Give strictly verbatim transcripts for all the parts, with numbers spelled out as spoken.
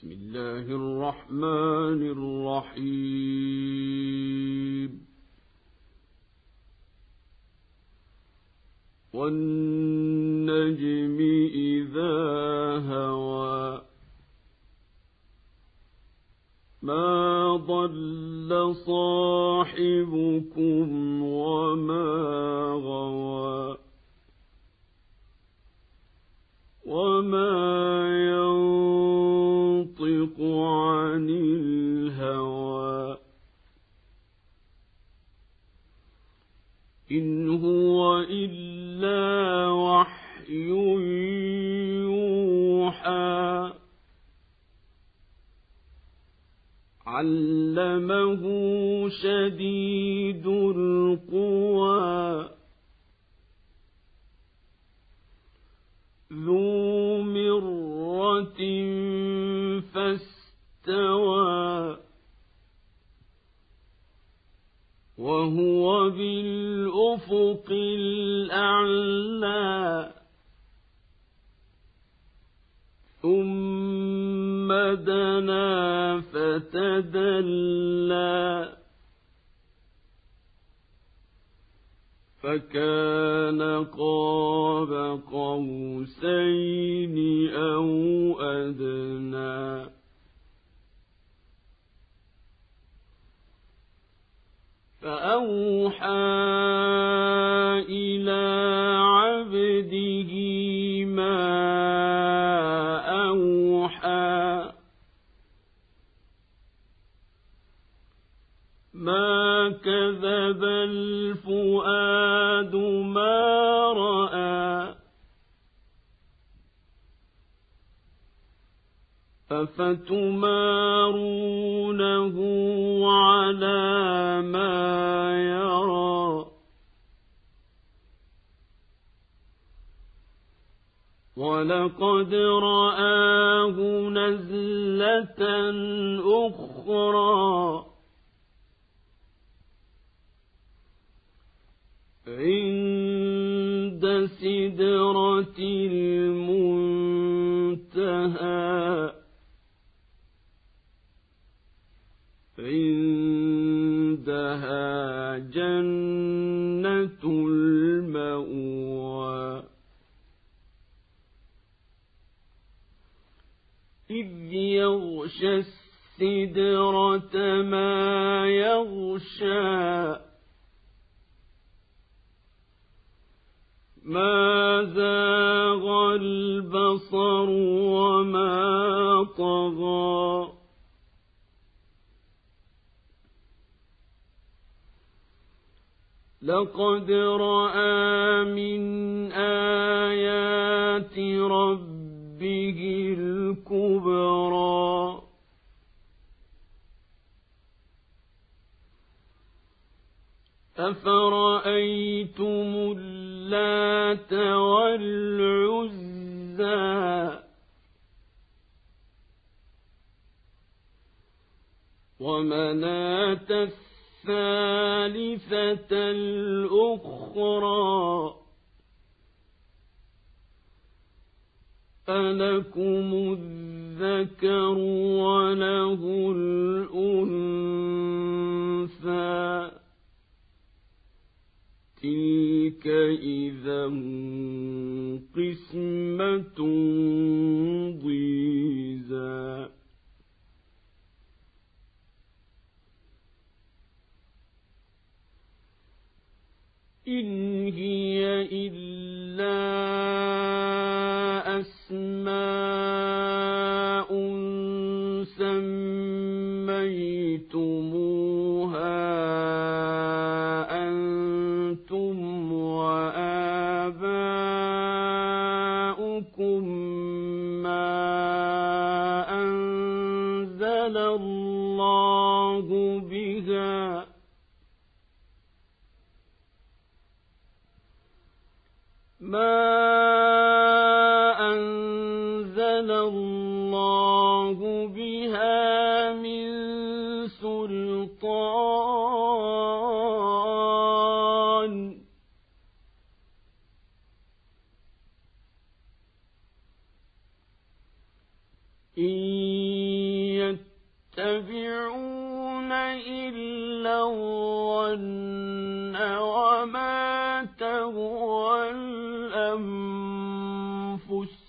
بسم الله الرحمن الرحيم والنجم إذا هوى ما ضل صاحبكم وما غوى وما ينطق عن الهوى إن هو إلا وحي يوحى علمه شديد القوى ذو مرة فاستوى وهو بالأفق الأعلى ثم دنا فتدلى فكان قاب قوسين أو أدنى فأوحى إلى عبده ما أوحى ما كذب الفؤاد ما رأى أفتمارونه على ما يرى ولقد رآه نزلة أخرى عند سدرة المنتهى عندها جنة المأوى إذ يغشى السدرة ما يغشى ما زاغ البصر وما طغى لقد رأى من آيات ربه الكبرى أفرأيتم اللات والعزى ومناة الثالثة الأخرى ألكم الذكر وله الأنثى تلك إذا قسمة ضيزى إن هي إلا أسماء سميتموها أنتم وآباؤكم ما أنزل الله بها ما أنزل الله بها من سلطان إن يتبعون إلا الظن وما تهوى الأنفس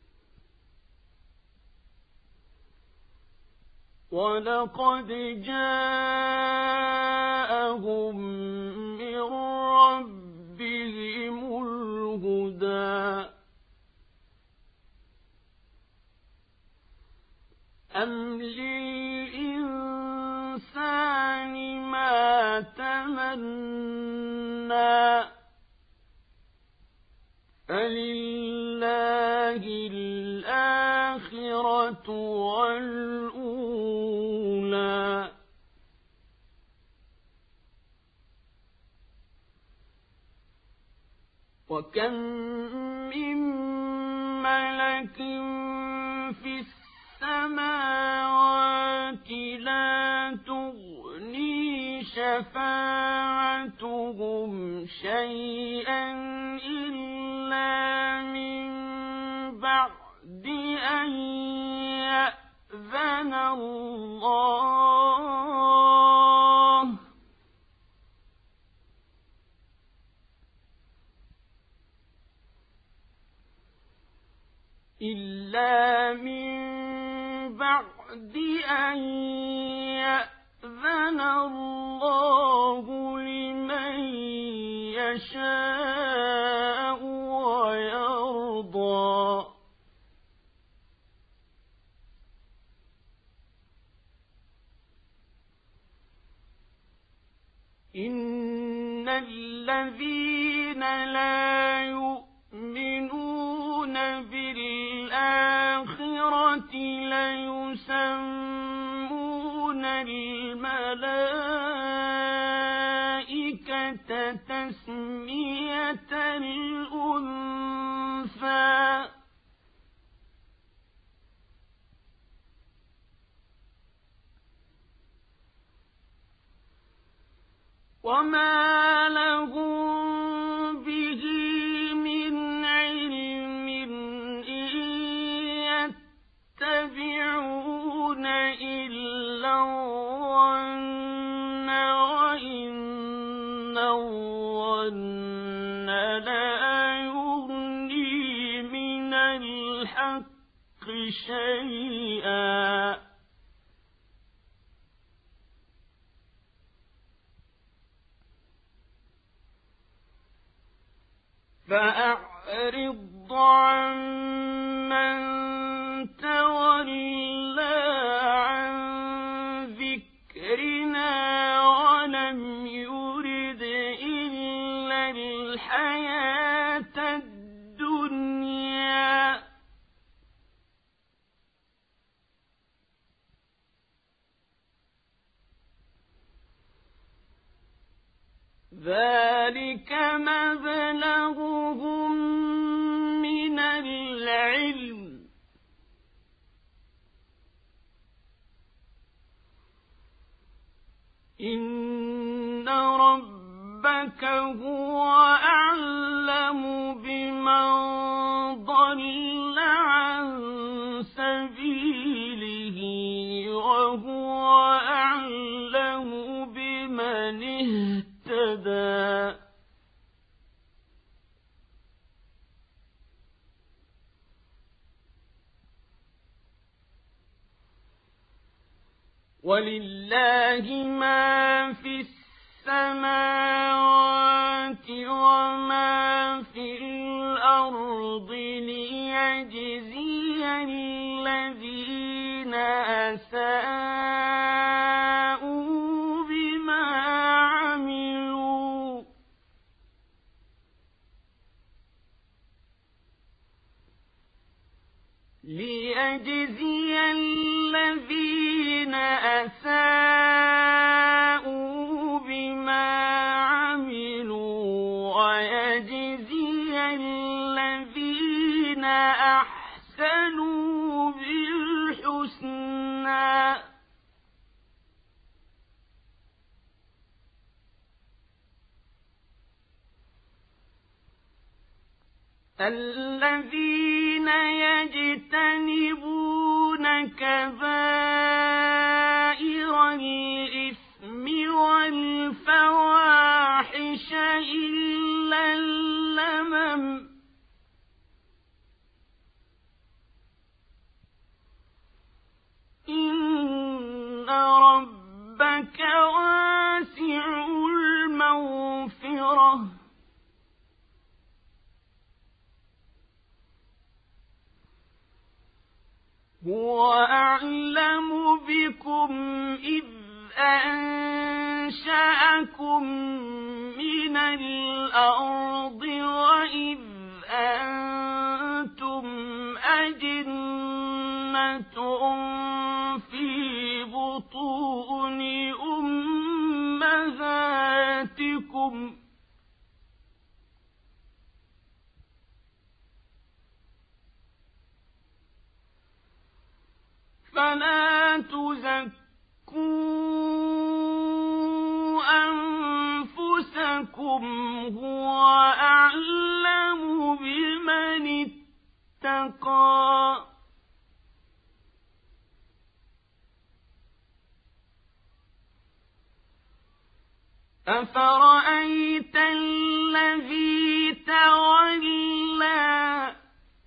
ولقد جاءهم من ربهم الهدى أم للإنسان ما تمنى فلله الآخرة والأولى وكم من ملك في السماوات لا تغني شفاعتهم شيئا إلا من بعد أن يأذن الله إلا من بعد أن يأذن الله لمن يشاء ويرضى إن الذين لا يؤمنون بالآخرة ليسمون الملائكة تسمية الأنثى وما لهم به من علم إن يتبعون إلا الظن وإن الظن لا يغني من الحق شيئا فأعرض عن من تولى عن ذكرنا ولم يرد إلا الحياة الدنيا ذلك مبلغهم من العلم إن ربك هو أعلم بمن ضل عن سبيله وهو أعلم بمن اهتدى ولله ما في السماوات وما في الأرض ليجزي الذين أساءوا بما عملوا ليجزي الذين أساءوا بما عملوا ويجزي الذين أحسنوا بالحسنى الذين يجتنبون كبائر هو أعلم بكم إذ أنشأكم من الأرض وإذ أنتم أجنة في بطون أمهاتكم فلا تزكوا أنفسكم هو أعلم بمن اتقى أفرأيت الذي تولى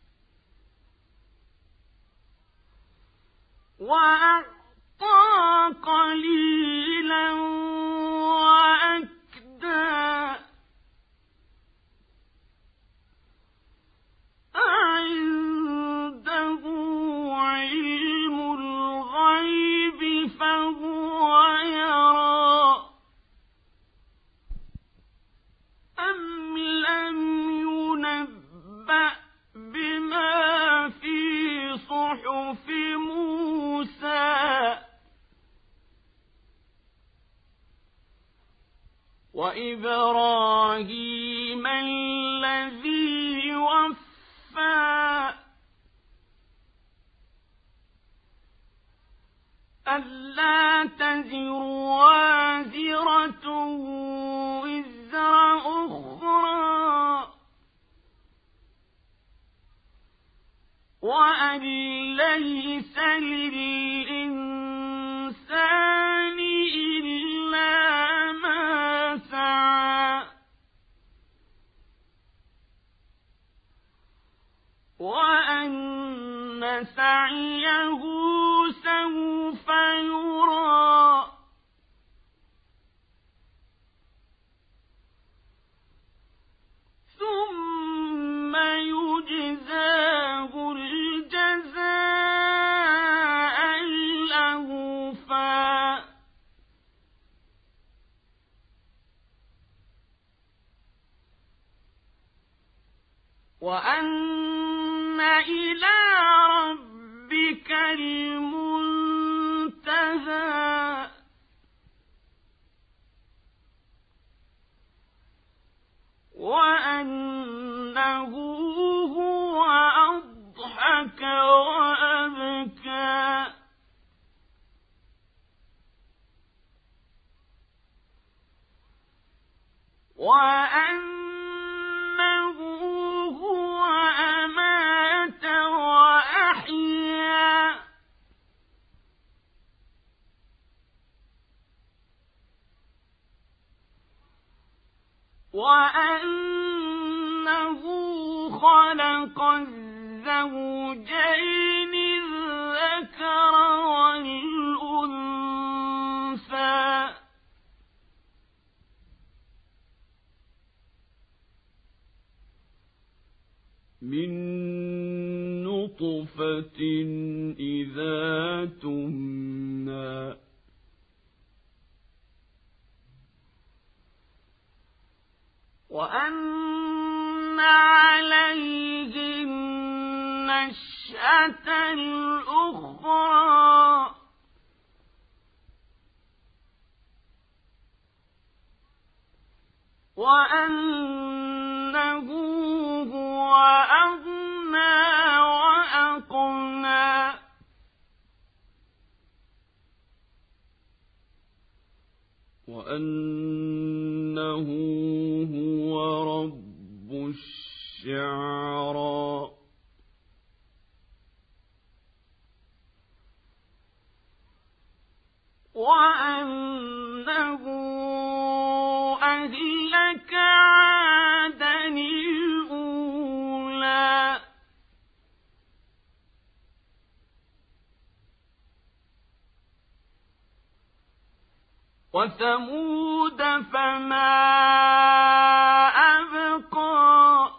وأعطى قليلا وأكدى أعنده علم الغيب فهو يرى أم لم ينبأ بما في صحف موسى وإبراهيم الذي وفى ألا تزر وازرة وزر أخرى وأن ليس للإنسان إلا ما سعى وأن سعيه سوف يرى ثم يجزاه الجزاء الأوفى وأن إلى ربك المنتهى وأنه هو أضحك وأبكى وأنه هو أمات وأحيا وأنه خلق الزوجين الذكر والأنثى من نطفة إذا تمنى وأن عليه النشأة الأخرى وأنه هو أغنى وأقنى وأنه هو رب الشعرى وأنه أهلك عادا الأولى وثمود فما أبقى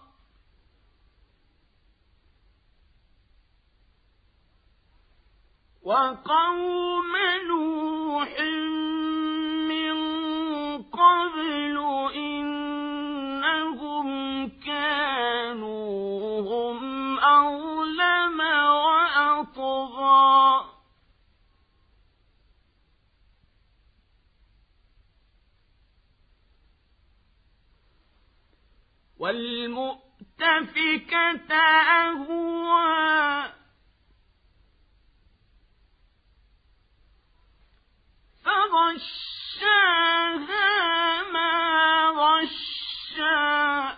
وقوم نوح من قبل إنهم كانوا هم أظلم وأطغى والمؤتفكة أهوى فغشاها ما غشا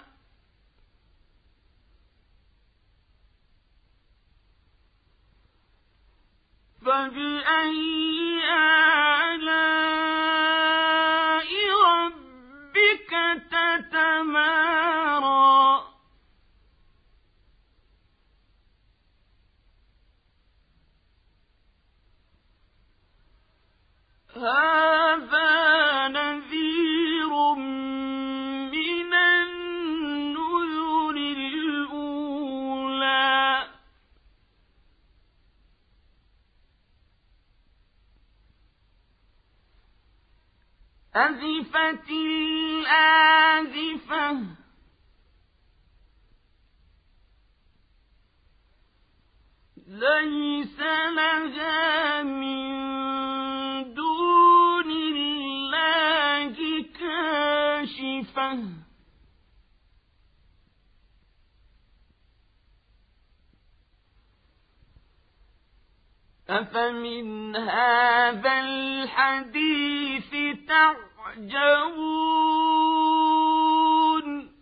فبأي آلاء ربك تتمارى هذا نذير من النذر الأولى أزفت الآزفة ليس لها من دون الله كاشفة أفمن هذا الحديث تعجبون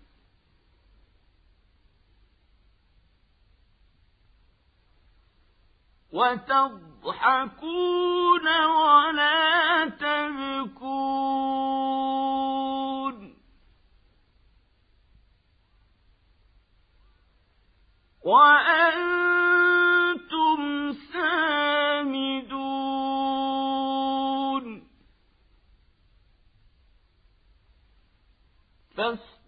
وتضحكون ولا تبكون وأنتم سامدون